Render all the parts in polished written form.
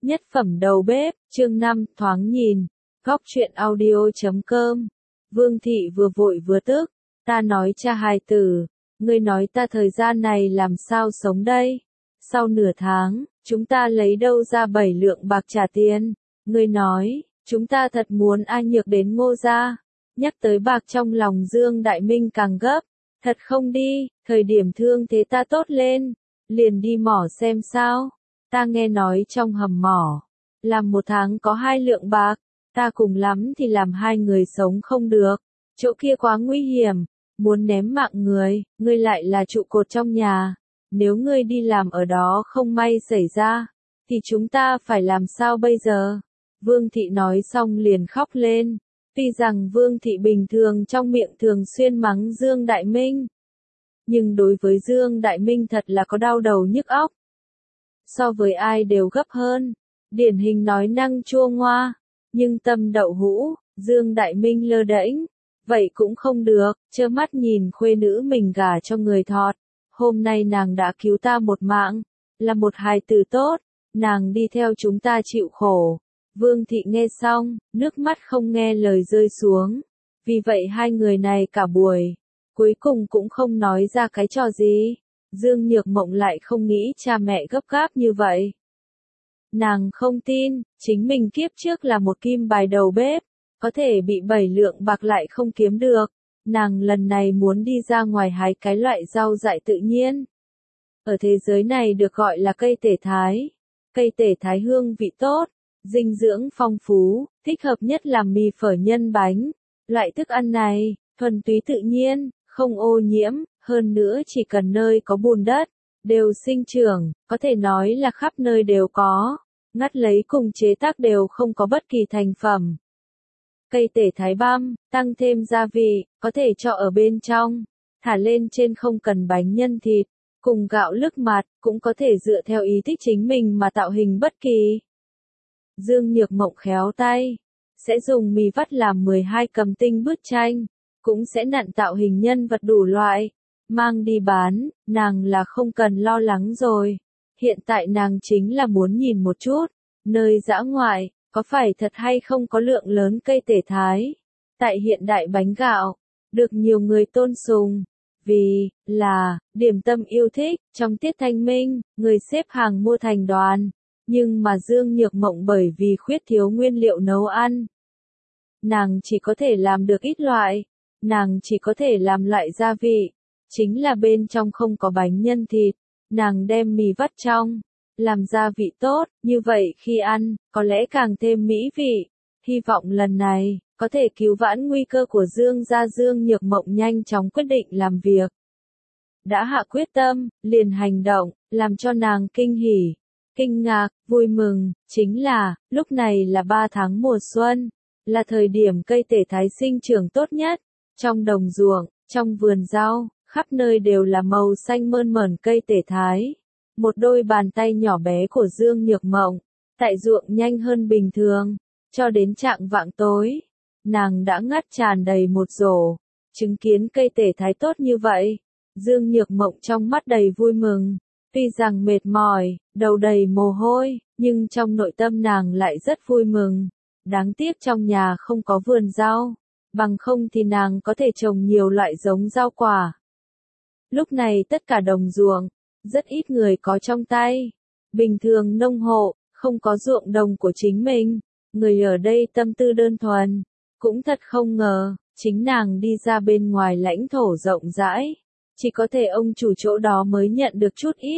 Nhất phẩm đầu bếp, chương 5, thoáng nhìn. Góc truyện audio.com. Vương thị vừa vội vừa tức. Ta nói cha hài tử, ngươi nói ta thời gian này làm sao sống đây? Sau nửa tháng, chúng ta lấy đâu ra 7 lượng bạc trả tiền? Ngươi nói, chúng ta thật muốn ai nhược đến Ngô gia. Nhắc tới bạc trong lòng Dương Đại Minh càng gấp. Thật không đi, thời điểm thương thế ta tốt lên, liền đi mỏ xem sao. Ta nghe nói trong hầm mỏ, làm 1 tháng có 2 lượng bạc, ta cùng lắm thì làm 2 người sống không được. Chỗ kia quá nguy hiểm, muốn ném mạng người, ngươi lại là trụ cột trong nhà. Nếu ngươi đi làm ở đó không may xảy ra, thì chúng ta phải làm sao bây giờ? Vương thị nói xong liền khóc lên. Tuy rằng Vương thị bình thường trong miệng thường xuyên mắng Dương Đại Minh, nhưng đối với Dương Đại Minh thật là có đau đầu nhức óc. So với ai đều gấp hơn, điển hình nói năng chua ngoa, nhưng tâm đậu hũ, Dương Đại Minh lơ đễnh, vậy cũng không được, trơ mắt nhìn khuê nữ mình gả cho người thọt. Hôm nay nàng đã cứu ta một mạng, là một hài tử tốt, nàng đi theo chúng ta chịu khổ. Vương thị nghe xong, nước mắt không nghe lời rơi xuống. Vì vậy hai người này cả buổi, cuối cùng cũng không nói ra cái trò gì. Dương Nhược Mộng lại không nghĩ cha mẹ gấp gáp như vậy. Nàng không tin, chính mình kiếp trước là một kim bài đầu bếp, có thể bị 7 lượng bạc lại không kiếm được. Nàng lần này muốn đi ra ngoài hái cái loại rau dại tự nhiên. Ở thế giới này được gọi là cây tể thái. Cây tể thái hương vị tốt, dinh dưỡng phong phú, thích hợp nhất làm mì phở nhân bánh. Loại thức ăn này, thuần túy tự nhiên, không ô nhiễm, hơn nữa chỉ cần nơi có bùn đất, đều sinh trưởng, có thể nói là khắp nơi đều có. Ngắt lấy cùng chế tác đều không có bất kỳ thành phẩm. Cây tể thái băm, tăng thêm gia vị, có thể cho ở bên trong, thả lên trên không cần bánh nhân thịt, cùng gạo lứt mạt, cũng có thể dựa theo ý thích chính mình mà tạo hình bất kỳ. Dương Nhược Mộng khéo tay, sẽ dùng mì vắt làm 12 cầm tinh bức tranh, cũng sẽ nặn tạo hình nhân vật đủ loại, mang đi bán, nàng là không cần lo lắng rồi. Hiện tại nàng chính là muốn nhìn một chút, nơi dã ngoại, có phải thật hay không có lượng lớn cây tể thái. Tại hiện đại bánh gạo, được nhiều người tôn sùng, vì là điểm tâm yêu thích, trong tiết thanh minh, người xếp hàng mua thành đoàn. Nhưng mà Dương Nhược Mộng bởi vì khuyết thiếu nguyên liệu nấu ăn, nàng chỉ có thể làm được ít loại, nàng chỉ có thể làm loại gia vị, chính là bên trong không có bánh nhân thịt, nàng đem mì vắt trong, làm gia vị tốt, như vậy khi ăn, có lẽ càng thêm mỹ vị. Hy vọng lần này, có thể cứu vãn nguy cơ của Dương gia. Dương Nhược Mộng nhanh chóng quyết định làm việc. Đã hạ quyết tâm, liền hành động, làm cho nàng kinh hỉ, kinh ngạc, vui mừng, chính là, lúc này là 3 tháng mùa xuân, là thời điểm cây tể thái sinh trưởng tốt nhất. Trong đồng ruộng, trong vườn rau, khắp nơi đều là màu xanh mơn mởn cây tể thái. Một đôi bàn tay nhỏ bé của Dương Nhược Mộng, tại ruộng nhanh hơn bình thường, cho đến chạng vạng tối, nàng đã ngắt tràn đầy một rổ. Chứng kiến cây tể thái tốt như vậy, Dương Nhược Mộng trong mắt đầy vui mừng. Tuy rằng mệt mỏi, đầu đầy mồ hôi, nhưng trong nội tâm nàng lại rất vui mừng. Đáng tiếc trong nhà không có vườn rau, bằng không thì nàng có thể trồng nhiều loại giống rau quả. Lúc này tất cả đồng ruộng, rất ít người có trong tay. Bình thường nông hộ, không có ruộng đồng của chính mình, người ở đây tâm tư đơn thuần. Cũng thật không ngờ, chính nàng đi ra bên ngoài lãnh thổ rộng rãi, chỉ có thể ông chủ chỗ đó mới nhận được chút ít.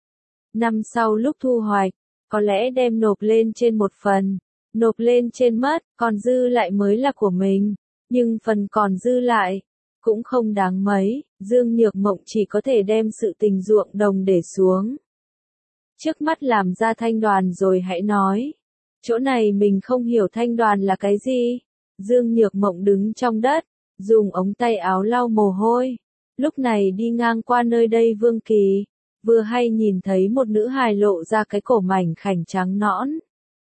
Năm sau lúc thu hoạch, có lẽ đem nộp lên trên một phần, nộp lên trên mất, còn dư lại mới là của mình. Nhưng phần còn dư lại, cũng không đáng mấy, Dương Nhược Mộng chỉ có thể đem sự tình ruộng đồng để xuống. Trước mắt làm ra thanh đoàn rồi hãy nói. Chỗ này mình không hiểu thanh đoàn là cái gì. Dương Nhược Mộng đứng trong đất, dùng ống tay áo lau mồ hôi. Lúc này đi ngang qua nơi đây Vương Kỳ, vừa hay nhìn thấy một nữ hài lộ ra cái cổ mảnh khảnh trắng nõn.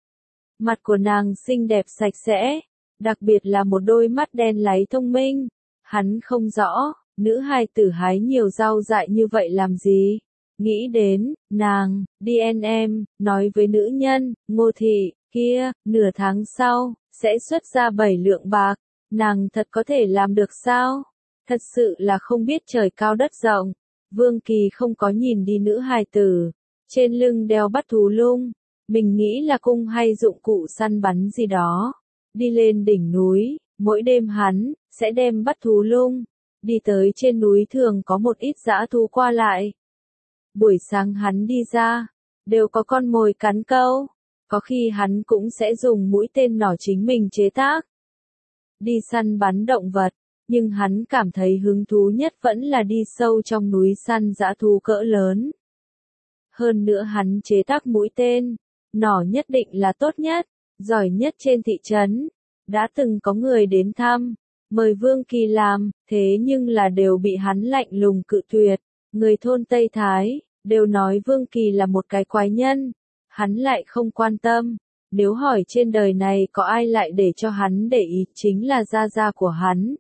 Mặt của nàng xinh đẹp sạch sẽ, đặc biệt là một đôi mắt đen láy thông minh. Hắn không rõ, nữ hài tử hái nhiều rau dại như vậy làm gì? Nghĩ đến, nàng, DNM, nói với nữ nhân, Ngô Thị, kia, nửa tháng sau, sẽ xuất ra 7 lượng bạc. Nàng thật có thể làm được sao? Thật sự là không biết trời cao đất rộng. Vương Kỳ không có nhìn đi nữ hài tử. Trên lưng đeo bắt thú lung. Mình nghĩ là cung hay dụng cụ săn bắn gì đó. Đi lên đỉnh núi, mỗi đêm hắn sẽ đem bắt thú lung. Đi tới trên núi thường có một ít dã thú qua lại. Buổi sáng hắn đi ra, đều có con mồi cắn câu. Có khi hắn cũng sẽ dùng mũi tên nỏ chính mình chế tác. Đi săn bắn động vật, nhưng hắn cảm thấy hứng thú nhất vẫn là đi sâu trong núi săn dã thú cỡ lớn. Hơn nữa hắn chế tác mũi tên, nỏ nhất định là tốt nhất, giỏi nhất trên thị trấn. Đã từng có người đến thăm, mời Vương Kỳ làm, thế nhưng là đều bị hắn lạnh lùng cự tuyệt. Người thôn Tây Thái, đều nói Vương Kỳ là một cái quái nhân. Hắn lại không quan tâm. Nếu hỏi trên đời này có ai lại để cho hắn để ý chính là gia gia của hắn.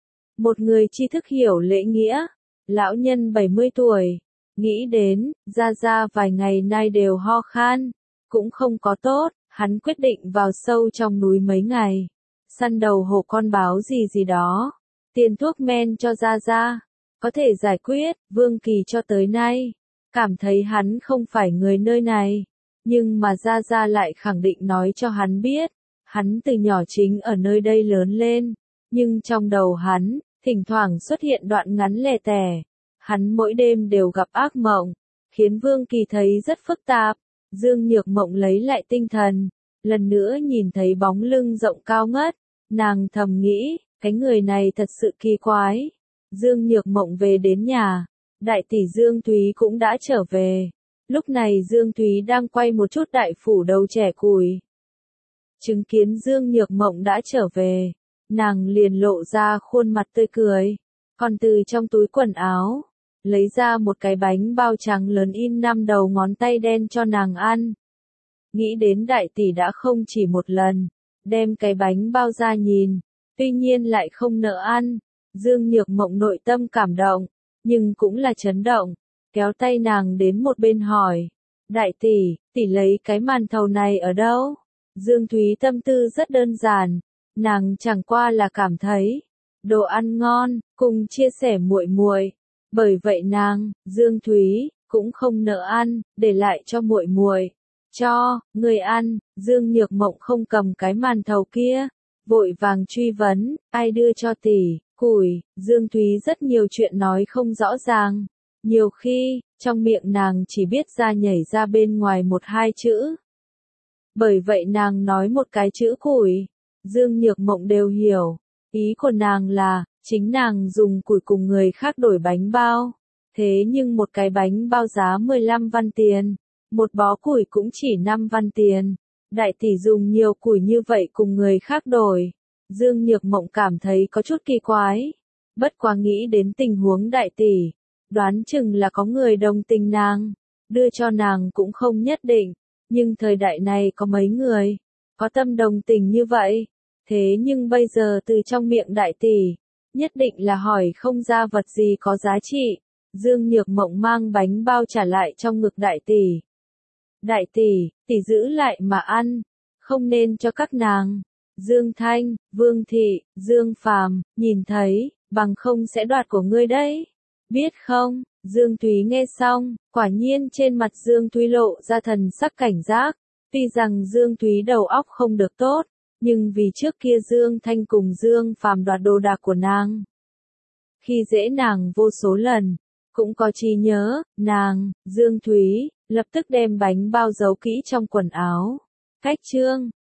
Một người tri thức hiểu lễ nghĩa. Lão nhân 70 tuổi. Nghĩ đến, gia gia vài ngày nay đều ho khan. Cũng không có tốt, hắn quyết định vào sâu trong núi mấy ngày. Săn đầu hổ con báo gì gì đó. Tiền thuốc men cho gia gia. Có thể giải quyết, Vương Kỳ cho tới nay. Cảm thấy hắn không phải người nơi này. Nhưng mà Gia Gia lại khẳng định nói cho hắn biết, hắn từ nhỏ chính ở nơi đây lớn lên, nhưng trong đầu hắn, thỉnh thoảng xuất hiện đoạn ngắn lẻ tẻ. Hắn mỗi đêm đều gặp ác mộng, khiến Vương Kỳ thấy rất phức tạp. Dương Nhược Mộng lấy lại tinh thần, lần nữa nhìn thấy bóng lưng rộng cao ngất, nàng thầm nghĩ, cái người này thật sự kỳ quái. Dương Nhược Mộng về đến nhà, đại tỷ Dương Thúy cũng đã trở về. Lúc này Dương Thúy đang quay một chút đại phủ đầu trẻ củi. Chứng kiến Dương Nhược Mộng đã trở về, nàng liền lộ ra khuôn mặt tươi cười, còn từ trong túi quần áo, lấy ra một cái bánh bao trắng lớn in 5 đầu ngón tay đen cho nàng ăn. Nghĩ đến đại tỷ đã không chỉ một lần, đem cái bánh bao ra nhìn, tuy nhiên lại không nỡ ăn. Dương Nhược Mộng nội tâm cảm động, nhưng cũng là chấn động. Kéo tay nàng đến một bên hỏi, đại tỷ lấy cái màn thầu này ở đâu? Dương Thúy tâm tư rất đơn giản, nàng chẳng qua là cảm thấy, đồ ăn ngon, cùng chia sẻ muội muội. Bởi vậy nàng, Dương Thúy, cũng không nỡ ăn, để lại cho muội muội. Cho, người ăn, Dương Nhược Mộng không cầm cái màn thầu kia, vội vàng truy vấn, ai đưa cho tỷ, củi. Dương Thúy rất nhiều chuyện nói không rõ ràng. Nhiều khi, trong miệng nàng chỉ biết ra nhảy ra bên ngoài 1-2 chữ. Bởi vậy nàng nói một cái chữ củi, Dương Nhược Mộng đều hiểu. Ý của nàng là, chính nàng dùng củi cùng người khác đổi bánh bao. Thế nhưng một cái bánh bao giá 15 văn tiền, một bó củi cũng chỉ 5 văn tiền. Đại tỷ dùng nhiều củi như vậy cùng người khác đổi. Dương Nhược Mộng cảm thấy có chút kỳ quái. Bất quá nghĩ đến tình huống đại tỷ. Đoán chừng là có người đồng tình nàng, đưa cho nàng cũng không nhất định, nhưng thời đại này có mấy người, có tâm đồng tình như vậy, thế nhưng bây giờ từ trong miệng đại tỷ, nhất định là hỏi không ra vật gì có giá trị. Dương Nhược Mộng mang bánh bao trả lại trong ngực đại tỷ. Đại tỷ giữ lại mà ăn, không nên cho các nàng. Dương Thanh, Vương Thị, Dương Phàm, nhìn thấy, bằng không sẽ đoạt của ngươi đấy. Biết không, Dương Thúy nghe xong, quả nhiên trên mặt Dương Thúy lộ ra thần sắc cảnh giác. Tuy rằng Dương Thúy đầu óc không được tốt, nhưng vì trước kia Dương Thanh cùng Dương Phàm đoạt đồ đạc của nàng. Khi dễ nàng vô số lần, cũng có trí nhớ, nàng, Dương Thúy, lập tức đem bánh bao giấu kỹ trong quần áo. Cách chương